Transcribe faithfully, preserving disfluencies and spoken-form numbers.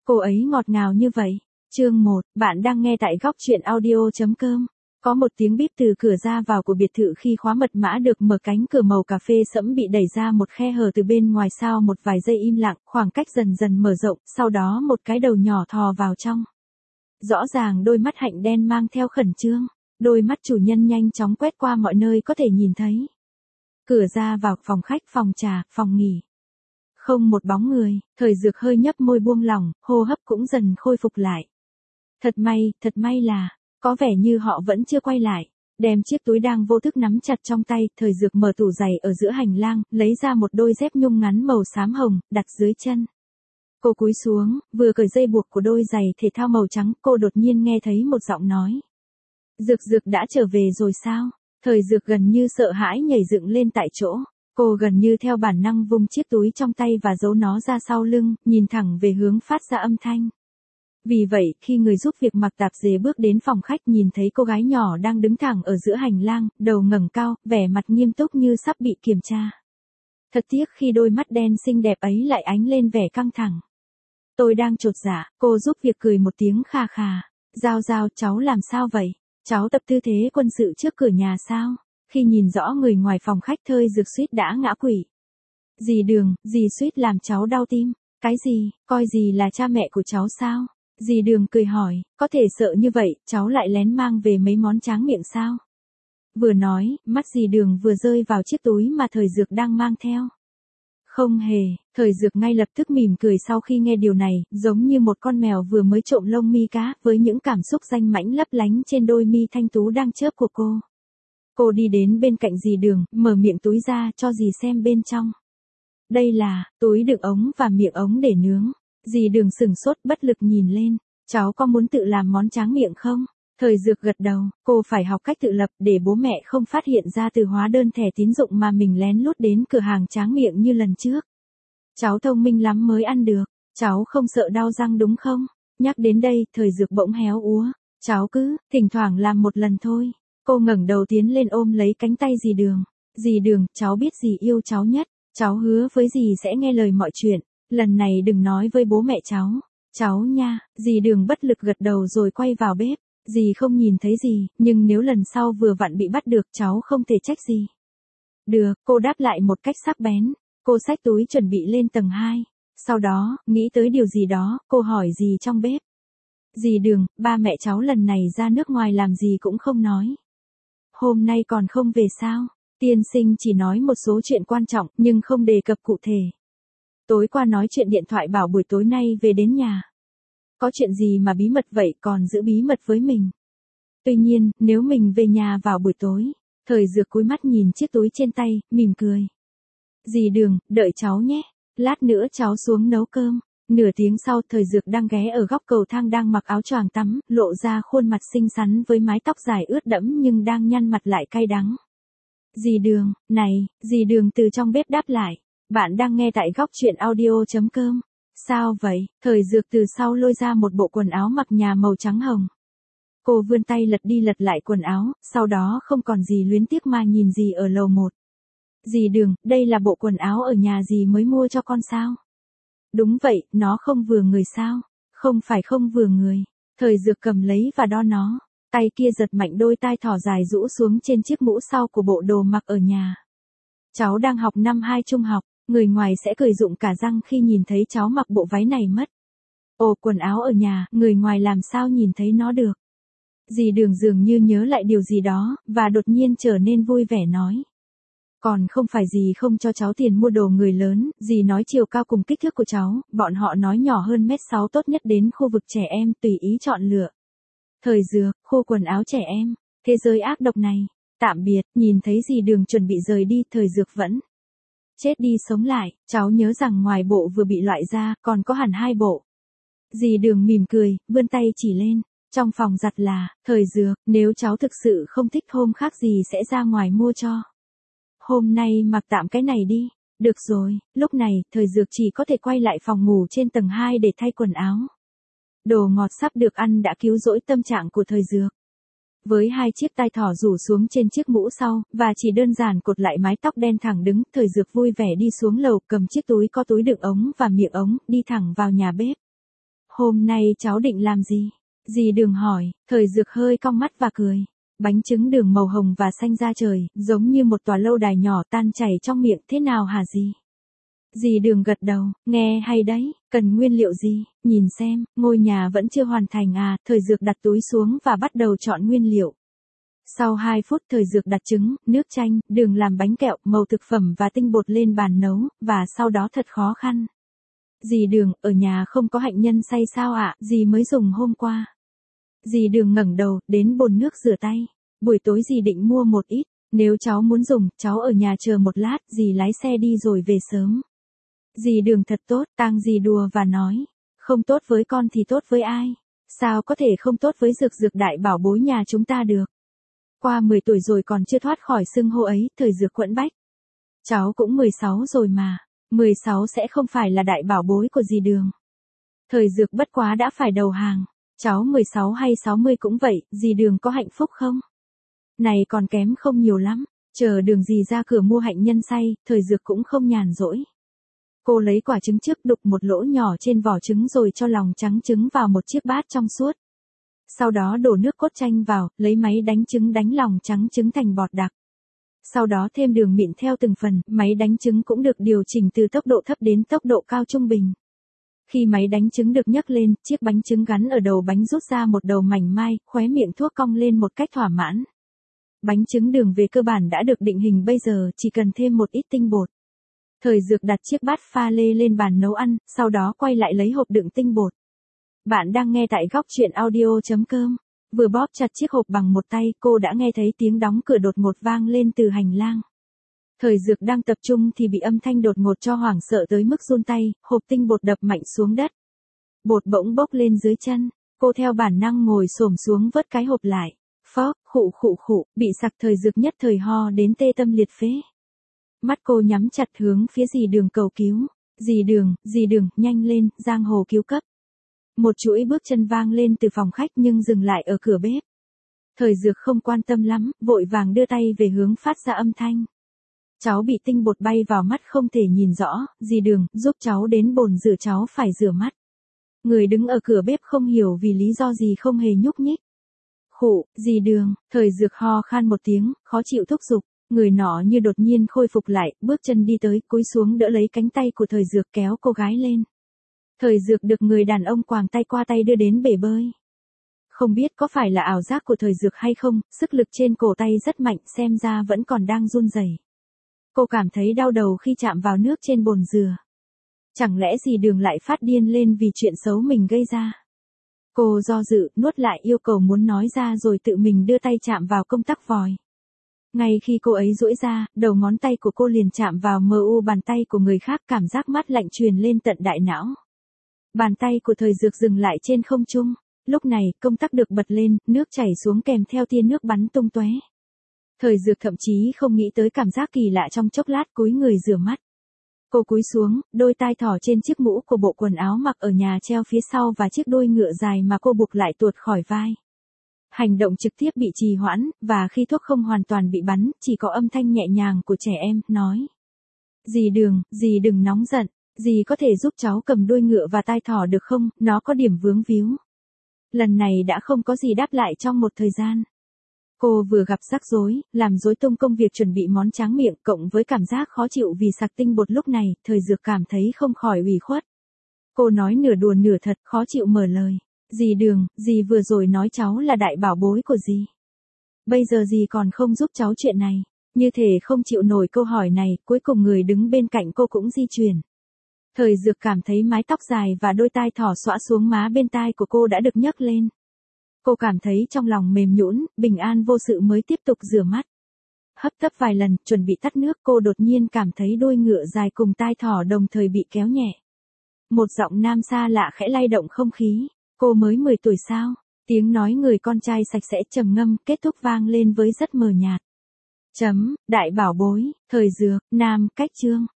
Cô ấy ngọt ngào như vậy. Chương một, bạn đang nghe tại góc truyện audio.com. Có một tiếng bíp từ cửa ra vào của biệt thự khi khóa mật mã được mở, cánh cửa màu cà phê sẫm bị đẩy ra, một khe hở từ bên ngoài, sau một vài giây im lặng, khoảng cách dần dần mở rộng, sau đó một cái đầu nhỏ thò vào trong. Rõ ràng đôi mắt hạnh đen mang theo khẩn trương, đôi mắt chủ nhân nhanh chóng quét qua mọi nơi có thể nhìn thấy. Cửa ra vào, phòng khách, phòng trà, phòng nghỉ. Không một bóng người, Thời Dược hơi nhấp môi buông lỏng, hô hấp cũng dần khôi phục lại. Thật may, thật may là, có vẻ như họ vẫn chưa quay lại. Đem chiếc túi đang vô thức nắm chặt trong tay, Thời Dược mở tủ giày ở giữa hành lang, lấy ra một đôi dép nhung ngắn màu xám hồng, đặt dưới chân. Cô cúi xuống, vừa cởi dây buộc của đôi giày thể thao màu trắng, cô đột nhiên nghe thấy một giọng nói. Dược Dược đã trở về rồi sao? Thời Dược gần như sợ hãi nhảy dựng lên tại chỗ. Cô gần như theo bản năng vung chiếc túi trong tay và giấu nó ra sau lưng, nhìn thẳng về hướng phát ra âm thanh. Vì vậy, khi người giúp việc mặc tạp dề bước đến phòng khách, nhìn thấy cô gái nhỏ đang đứng thẳng ở giữa hành lang, đầu ngẩng cao, vẻ mặt nghiêm túc như sắp bị kiểm tra. Thật tiếc khi đôi mắt đen xinh đẹp ấy lại ánh lên vẻ căng thẳng. Tôi đang chột dạ, cô giúp việc cười một tiếng kha khà. Giao Giao, cháu làm sao vậy? Cháu tập tư thế quân sự trước cửa nhà sao? Khi nhìn rõ người ngoài phòng khách, Thời Dược suýt đã ngã quỵ. Dì Đường, dì suýt làm cháu đau tim. Cái gì, coi dì là cha mẹ của cháu sao? Dì Đường cười hỏi, có thể sợ như vậy, cháu lại lén mang về mấy món tráng miệng sao? Vừa nói, mắt dì Đường vừa rơi vào chiếc túi mà Thời Dược đang mang theo. Không hề, Thời Dược ngay lập tức mỉm cười sau khi nghe điều này, giống như một con mèo vừa mới trộm lông mi cá, với những cảm xúc danh mãnh lấp lánh trên đôi mi thanh tú đang chớp của cô. Cô đi đến bên cạnh dì Đường, mở miệng túi ra cho dì xem bên trong. Đây là túi đựng ống và miệng ống để nướng. Dì Đường sửng sốt bất lực nhìn lên. Cháu có muốn tự làm món tráng miệng không? Thời Dược gật đầu, cô phải học cách tự lập để bố mẹ không phát hiện ra từ hóa đơn thẻ tín dụng mà mình lén lút đến cửa hàng tráng miệng như lần trước. Cháu thông minh lắm mới ăn được, cháu không sợ đau răng đúng không? Nhắc đến đây, Thời Dược bỗng héo úa. Cháu cứ, thỉnh thoảng làm một lần thôi. Cô ngẩng đầu tiến lên ôm lấy cánh tay dì Đường. Dì Đường, cháu biết dì yêu cháu nhất. Cháu hứa với dì sẽ nghe lời mọi chuyện. Lần này đừng nói với bố mẹ cháu. Cháu nha, dì Đường bất lực gật đầu rồi quay vào bếp. Dì không nhìn thấy gì, nhưng nếu lần sau vừa vặn bị bắt được, cháu không thể trách gì. Được, cô đáp lại một cách sắc bén. Cô xách túi chuẩn bị lên tầng hai. Sau đó, nghĩ tới điều gì đó, cô hỏi dì trong bếp. Dì Đường, ba mẹ cháu lần này ra nước ngoài làm gì cũng không nói. Hôm nay còn không về sao? Tiên sinh chỉ nói một số chuyện quan trọng, nhưng không đề cập cụ thể. Tối qua nói chuyện điện thoại bảo buổi tối nay về đến nhà. Có chuyện gì mà bí mật vậy, còn giữ bí mật với mình? Tuy nhiên, nếu mình về nhà vào buổi tối. Thời Dược cúi mắt nhìn chiếc túi trên tay, mỉm cười. Dì Đường, đợi cháu nhé. Lát nữa cháu xuống nấu cơm. Nửa tiếng sau, Thời Dược đang ghé ở góc cầu thang, đang mặc áo choàng tắm, lộ ra khuôn mặt xinh xắn với mái tóc dài ướt đẫm nhưng đang nhăn mặt lại cay đắng. Dì Đường, này, dì Đường từ trong bếp đáp lại. Bạn đang nghe tại góc truyện audio.com. Sao vậy? Thời Dược từ sau lôi ra một bộ quần áo mặc nhà màu trắng hồng. Cô vươn tay lật đi lật lại quần áo, sau đó không còn gì luyến tiếc mà nhìn dì ở lầu một. Dì Đường, đây là bộ quần áo ở nhà dì mới mua cho con sao? Đúng vậy, nó không vừa người sao? Không phải không vừa người. Thời Dược cầm lấy và đo nó. Tay kia giật mạnh, đôi tai thỏ dài rũ xuống trên chiếc mũ sau của bộ đồ mặc ở nhà. Cháu đang học năm hai trung học, người ngoài sẽ cười rụng cả răng khi nhìn thấy cháu mặc bộ váy này mất. Ồ, quần áo ở nhà, người ngoài làm sao nhìn thấy nó được? Dì Đường dường như nhớ lại điều gì đó, và đột nhiên trở nên vui vẻ nói. Còn không phải dì không cho cháu tiền mua đồ người lớn, dì nói chiều cao cùng kích thước của cháu, bọn họ nói nhỏ hơn mét sáu tốt nhất đến khu vực trẻ em, tùy ý chọn lựa. Thời Dược, khu quần áo trẻ em, thế giới ác độc này. Tạm biệt, nhìn thấy dì Đường chuẩn bị rời đi, Thời Dược vẫn chết đi sống lại, cháu nhớ rằng ngoài bộ vừa bị loại ra, còn có hẳn hai bộ. Dì Đường mỉm cười, vươn tay chỉ lên. Trong phòng giặt là, Thời Dược, nếu cháu thực sự không thích hôm khác dì sẽ ra ngoài mua cho. Hôm nay mặc tạm cái này đi. Được rồi, lúc này, Thời Dược chỉ có thể quay lại phòng ngủ trên tầng hai để thay quần áo. Đồ ngọt sắp được ăn đã cứu rỗi tâm trạng của Thời Dược. Với hai chiếc tai thỏ rủ xuống trên chiếc mũ sau, và chỉ đơn giản cột lại mái tóc đen thẳng đứng, Thời Dược vui vẻ đi xuống lầu, cầm chiếc túi có túi đựng ống và miệng ống, đi thẳng vào nhà bếp. Hôm nay cháu định làm gì? Dì Đường hỏi, Thời Dược hơi cong mắt và cười. Bánh trứng đường màu hồng và xanh da trời, giống như một tòa lâu đài nhỏ tan chảy trong miệng, thế nào hả dì? Dì Đường gật đầu, nghe hay đấy, cần nguyên liệu gì, nhìn xem, ngôi nhà vẫn chưa hoàn thành à, Thời Dược đặt túi xuống và bắt đầu chọn nguyên liệu. Sau hai phút Thời Dược đặt trứng, nước chanh, đường làm bánh kẹo, màu thực phẩm và tinh bột lên bàn nấu, và sau đó thật khó khăn. Dì Đường, ở nhà không có hạnh nhân xay sao ạ, dì mới dùng hôm qua. Dì Đường ngẩng đầu, đến bồn nước rửa tay. Buổi tối dì định mua một ít, nếu cháu muốn dùng, cháu ở nhà chờ một lát, dì lái xe đi rồi về sớm. Dì Đường thật tốt, Tang dì đùa và nói, không tốt với con thì tốt với ai? Sao có thể không tốt với Dược Dược đại bảo bối nhà chúng ta được? Qua mười tuổi rồi còn chưa thoát khỏi xưng hô ấy, Thời Dược quẫn bách. Cháu cũng mười sáu rồi mà, mười sáu sẽ không phải là đại bảo bối của dì Đường. Thời Dược bất quá đã phải đầu hàng, cháu mười sáu hay sáu mươi cũng vậy, dì Đường có hạnh phúc không? Này còn kém không nhiều lắm, chờ Đường dì ra cửa mua hạnh nhân xay, Thời Dược cũng không nhàn rỗi. Cô lấy quả trứng trước đục một lỗ nhỏ trên vỏ trứng rồi cho lòng trắng trứng vào một chiếc bát trong suốt. Sau đó đổ nước cốt chanh vào, lấy máy đánh trứng đánh lòng trắng trứng thành bọt đặc. Sau đó thêm đường mịn theo từng phần, máy đánh trứng cũng được điều chỉnh từ tốc độ thấp đến tốc độ cao trung bình. Khi máy đánh trứng được nhấc lên, chiếc bánh trứng gắn ở đầu bánh rút ra một đầu mảnh mai, khóe miệng thuốc cong lên một cách thỏa mãn. Bánh trứng đường về cơ bản đã được định hình bây giờ, chỉ cần thêm một ít tinh bột. Thời Dược đặt chiếc bát pha lê lên bàn nấu ăn, sau đó quay lại lấy hộp đựng tinh bột. Bạn đang nghe tại góc truyện audio chấm com. Vừa bóp chặt chiếc hộp bằng một tay, cô đã nghe thấy tiếng đóng cửa đột ngột vang lên từ hành lang. Thời Dược đang tập trung thì bị âm thanh đột ngột cho hoảng sợ tới mức run tay, hộp tinh bột đập mạnh xuống đất. Bột bỗng bốc lên dưới chân, cô theo bản năng ngồi xổm xuống vớt cái hộp lại. Phó, khụ khụ khụ, bị sặc. Thời Dược nhất thời ho đến tê tâm liệt phế. Mắt cô nhắm chặt hướng phía dì Đường cầu cứu. Dì Đường, dì Đường, nhanh lên, giang hồ cứu cấp. Một chuỗi bước chân vang lên từ phòng khách nhưng dừng lại ở cửa bếp. Thời Dược không quan tâm lắm, vội vàng đưa tay về hướng phát ra âm thanh. Cháu bị tinh bột bay vào mắt không thể nhìn rõ, dì Đường, giúp cháu đến bồn rửa, cháu phải rửa mắt. Người đứng ở cửa bếp không hiểu vì lý do gì không hề nhúc nhích. Khụ, dì Đường, Thời Dược ho khan một tiếng, khó chịu thúc giục. Người nọ như đột nhiên khôi phục lại, bước chân đi tới, cúi xuống đỡ lấy cánh tay của Thời Dược kéo cô gái lên. Thời Dược được người đàn ông quàng tay qua tay đưa đến bể bơi. Không biết có phải là ảo giác của Thời Dược hay không, sức lực trên cổ tay rất mạnh, xem ra vẫn còn đang run rẩy. Cô cảm thấy đau đầu khi chạm vào nước trên bồn dừa. Chẳng lẽ dì Đường lại phát điên lên vì chuyện xấu mình gây ra? Cô do dự, nuốt lại yêu cầu muốn nói ra rồi tự mình đưa tay chạm vào công tắc vòi. Ngay khi cô ấy duỗi ra, đầu ngón tay của cô liền chạm vào mờ u bàn tay của người khác, cảm giác mát lạnh truyền lên tận đại não. Bàn tay của Thời Dược dừng lại trên không trung. Lúc này, công tắc được bật lên, nước chảy xuống kèm theo tia nước bắn tung tóe. Thời Dược thậm chí không nghĩ tới cảm giác kỳ lạ trong chốc lát, cúi người rửa mắt. Cô cúi xuống, đôi tai thỏ trên chiếc mũ của bộ quần áo mặc ở nhà treo phía sau và chiếc đuôi ngựa dài mà cô buộc lại tuột khỏi vai. Hành động trực tiếp bị trì hoãn, và khi thuốc không hoàn toàn bị bắn, chỉ có âm thanh nhẹ nhàng của trẻ em, nói. Dì Đường, dì đừng nóng giận, dì có thể giúp cháu cầm đuôi ngựa và tai thỏ được không, nó có điểm vướng víu. Lần này đã không có gì đáp lại trong một thời gian. Cô vừa gặp rắc rối, làm rối tung công việc chuẩn bị món tráng miệng, cộng với cảm giác khó chịu vì sặc tinh bột lúc này, Thời Dược cảm thấy không khỏi ủy khuất. Cô nói nửa đùa nửa thật, khó chịu mở lời. Dì Đường, dì vừa rồi nói cháu là đại bảo bối của dì. Bây giờ dì còn không giúp cháu chuyện này. Như thể không chịu nổi câu hỏi này, cuối cùng người đứng bên cạnh cô cũng di chuyển. Thời Dược cảm thấy mái tóc dài và đôi tai thỏ xõa xuống má bên tai của cô đã được nhấc lên. Cô cảm thấy trong lòng mềm nhũn, bình an vô sự mới tiếp tục rửa mắt. Hấp tấp vài lần, chuẩn bị tắt nước, cô đột nhiên cảm thấy đuôi ngựa dài cùng tai thỏ đồng thời bị kéo nhẹ. Một giọng nam xa lạ khẽ lay động không khí. Cô mới mười tuổi sao? Tiếng nói người con trai sạch sẽ trầm ngâm, kết thúc vang lên với rất mờ nhạt. Chấm, đại bảo bối, Thời Dược, nam, cách chương.